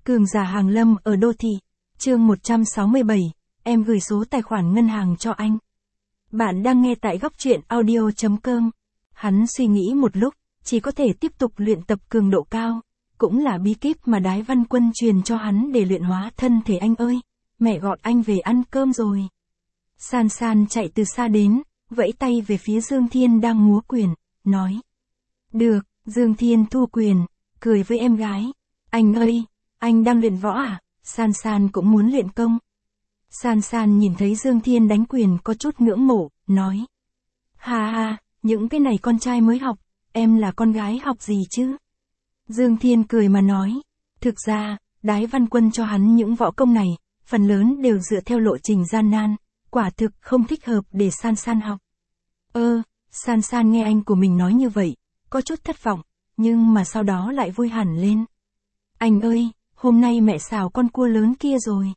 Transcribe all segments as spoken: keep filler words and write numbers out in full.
Cường giả hàng lâm ở đô thị. Chương một trăm sáu mươi bảy, em gửi số tài khoản ngân hàng cho anh. Bạn đang nghe tại góc truyện audio chấm com. Hắn suy nghĩ một lúc, chỉ có thể tiếp tục luyện tập cường độ cao. Cũng là bí kíp mà Đái Văn Quân truyền cho hắn để luyện hóa thân thể. Anh ơi, mẹ gọi anh về ăn cơm rồi. San San chạy từ xa đến, vẫy tay về phía Dương Thiên đang múa quyền, nói. Được, Dương Thiên thu quyền, cười với em gái. Anh ơi, anh đang luyện võ à? San San cũng muốn luyện công. San San nhìn thấy Dương Thiên đánh quyền có chút ngưỡng mộ, nói. Ha ha, những cái này con trai mới học, em là con gái học gì chứ? Dương Thiên cười mà nói. Thực ra, Đái Văn Quân cho hắn những võ công này, phần lớn đều dựa theo lộ trình gian nan, quả thực không thích hợp để San San học. Ơ, San San nghe anh của mình nói như vậy, có chút thất vọng, nhưng mà sau đó lại vui hẳn lên. Anh ơi, hôm nay mẹ xào con cua lớn kia rồi.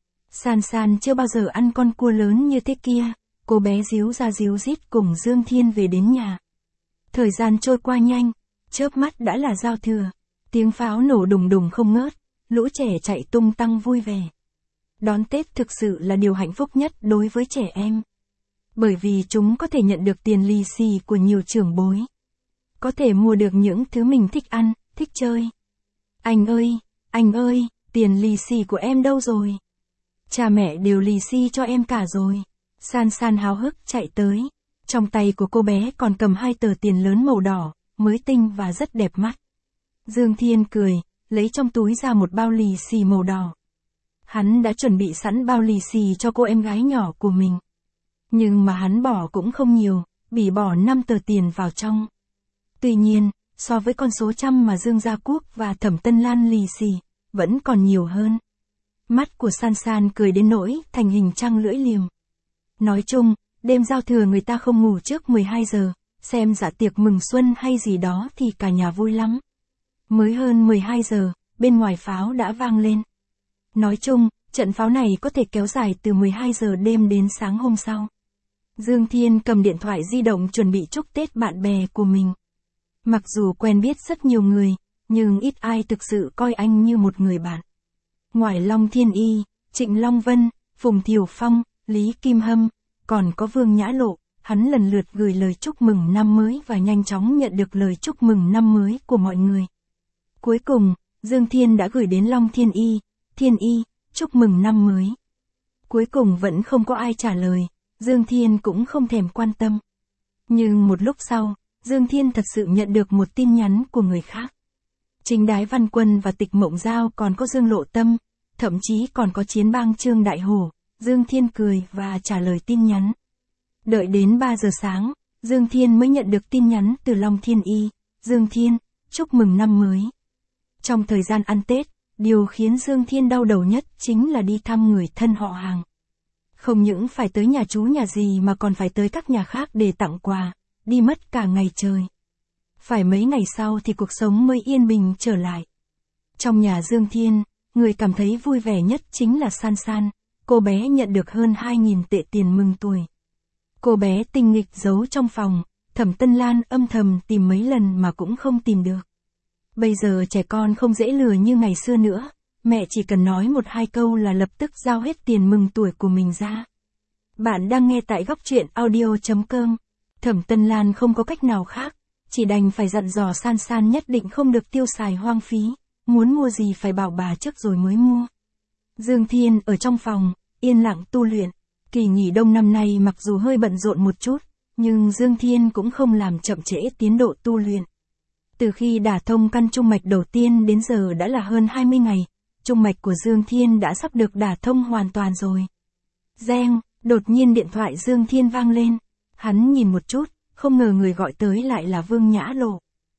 San San chưa bao giờ ăn con cua lớn như thế kia, cô bé díu ra díu dít cùng Dương Thiên về đến nhà. Thời gian trôi qua nhanh, chớp mắt đã là giao thừa, tiếng pháo nổ đùng đùng không ngớt, lũ trẻ chạy tung tăng vui vẻ. Đón Tết thực sự là điều hạnh phúc nhất đối với trẻ em. Bởi vì chúng có thể nhận được tiền lì xì của nhiều trưởng bối. Có thể mua được những thứ mình thích ăn, thích chơi. Anh ơi, anh ơi, tiền lì xì của em đâu rồi? Cha mẹ đều lì xì cho em cả rồi. San San háo hức chạy tới. Trong tay của cô bé còn cầm hai tờ tiền lớn màu đỏ, mới tinh và rất đẹp mắt. Dương Thiên cười, lấy trong túi ra một bao lì xì màu đỏ. Hắn đã chuẩn bị sẵn bao lì xì cho cô em gái nhỏ của mình. Nhưng mà hắn bỏ cũng không nhiều, bỉ bỏ năm tờ tiền vào trong. Tuy nhiên, so với con số trăm mà Dương Gia Quốc và Thẩm Tân Lan lì xì, vẫn còn nhiều hơn. Mắt của San San cười đến nỗi thành hình trăng lưỡi liềm. Nói chung, đêm giao thừa người ta không ngủ trước mười hai giờ, xem dạ tiệc mừng xuân hay gì đó thì cả nhà vui lắm. Mới hơn mười hai giờ, bên ngoài pháo đã vang lên. Nói chung, trận pháo này có thể kéo dài từ mười hai giờ đêm đến sáng hôm sau. Dương Thiên cầm điện thoại di động chuẩn bị chúc Tết bạn bè của mình. Mặc dù quen biết rất nhiều người, nhưng ít ai thực sự coi anh như một người bạn. Ngoài Long Thiên Y, Trịnh Long Vân, Phùng Thiều Phong, Lý Kim Hâm, còn có Vương Nhã Lộ, hắn lần lượt gửi lời chúc mừng năm mới và nhanh chóng nhận được lời chúc mừng năm mới của mọi người. Cuối cùng, Dương Thiên đã gửi đến Long Thiên Y, Thiên Y, chúc mừng năm mới. Cuối cùng vẫn không có ai trả lời, Dương Thiên cũng không thèm quan tâm. Nhưng một lúc sau, Dương Thiên thật sự nhận được một tin nhắn của người khác. Chính Đái Văn Quân và Tịch Mộng Giao còn có Dương Lộ Tâm, thậm chí còn có Chiến Bang Trương Đại Hổ. Dương Thiên cười và trả lời tin nhắn. Đợi đến ba giờ sáng, Dương Thiên mới nhận được tin nhắn từ Long Thiên Y. Dương Thiên, chúc mừng năm mới. Trong thời gian ăn Tết, điều khiến Dương Thiên đau đầu nhất chính là đi thăm người thân họ hàng. Không những phải tới nhà chú nhà gì mà còn phải tới các nhà khác để tặng quà, đi mất cả ngày trời. Phải mấy ngày sau thì cuộc sống mới yên bình trở lại. Trong nhà Dương Thiên, người cảm thấy vui vẻ nhất chính là San San, cô bé nhận được hơn hai nghìn tệ tiền mừng tuổi. Cô bé tinh nghịch giấu trong phòng, Thẩm Tân Lan âm thầm tìm mấy lần mà cũng không tìm được. Bây giờ trẻ con không dễ lừa như ngày xưa nữa, mẹ chỉ cần nói một hai câu là lập tức giao hết tiền mừng tuổi của mình ra. Bạn đang nghe tại góc truyện audio chấm com. Thẩm Tân Lan không có cách nào khác, chỉ đành phải dặn dò San San nhất định không được tiêu xài hoang phí, muốn mua gì phải bảo bà trước rồi mới mua. Dương Thiên ở trong phòng, yên lặng tu luyện. Kỳ nghỉ đông năm nay mặc dù hơi bận rộn một chút, nhưng Dương Thiên cũng không làm chậm trễ tiến độ tu luyện. Từ khi đả thông căn trung mạch đầu tiên đến giờ đã là hơn hai mươi ngày, trung mạch của Dương Thiên đã sắp được đả thông hoàn toàn rồi. Reng, đột nhiên điện thoại Dương Thiên vang lên. Hắn nhìn một chút, không ngờ người gọi tới lại là Vương Nhã Lộ.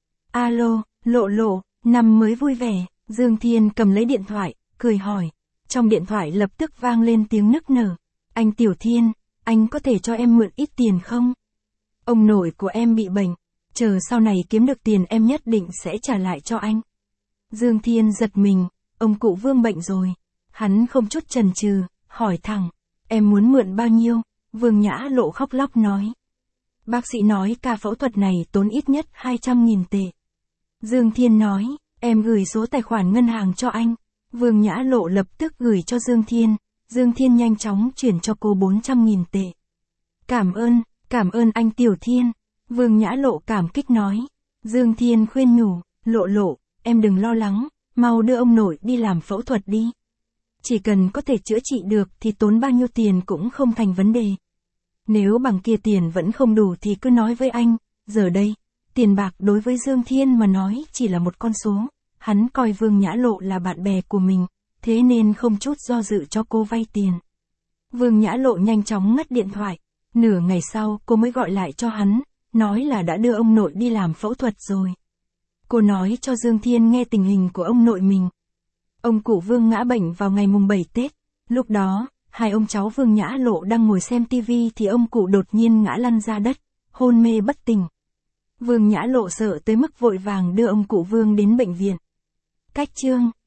Alo, Lộ Lộ, năm mới vui vẻ. Dương Thiên cầm lấy điện thoại, cười hỏi. Trong điện thoại lập tức vang lên tiếng nức nở. Anh Tiểu Thiên, anh có thể cho em mượn ít tiền không? Ông nội của em bị bệnh, chờ sau này kiếm được tiền em nhất định sẽ trả lại cho anh. Dương Thiên giật mình, ông cụ Vương bệnh rồi. Hắn không chút chần chừ, hỏi thẳng, em muốn mượn bao nhiêu? Vương Nhã Lộ khóc lóc nói. Bác sĩ nói ca phẫu thuật này tốn ít nhất hai trăm nghìn tệ. Dương Thiên nói, em gửi số tài khoản ngân hàng cho anh. Vương Nhã Lộ lập tức gửi cho Dương Thiên, Dương Thiên nhanh chóng chuyển cho cô bốn trăm nghìn tệ. Cảm ơn, cảm ơn anh Tiểu Thiên. Vương Nhã Lộ cảm kích nói. Dương Thiên khuyên nhủ, Lộ Lộ, em đừng lo lắng, mau đưa ông nội đi làm phẫu thuật đi. Chỉ cần có thể chữa trị được thì tốn bao nhiêu tiền cũng không thành vấn đề. Nếu bằng kia tiền vẫn không đủ thì cứ nói với anh, giờ đây, tiền bạc đối với Dương Thiên mà nói chỉ là một con số, hắn coi Vương Nhã Lộ là bạn bè của mình, thế nên không chút do dự cho cô vay tiền. Vương Nhã Lộ nhanh chóng ngắt điện thoại, nửa ngày sau cô mới gọi lại cho hắn, nói là đã đưa ông nội đi làm phẫu thuật rồi. Cô nói cho Dương Thiên nghe tình hình của ông nội mình. Ông cụ Vương ngã bệnh vào ngày mùng bảy Tết, lúc đó, hai ông cháu Vương Nhã Lộ đang ngồi xem tivi thì ông cụ đột nhiên ngã lăn ra đất, hôn mê bất tỉnh. Vương Nhã Lộ sợ tới mức vội vàng đưa ông cụ Vương đến bệnh viện. Cách chương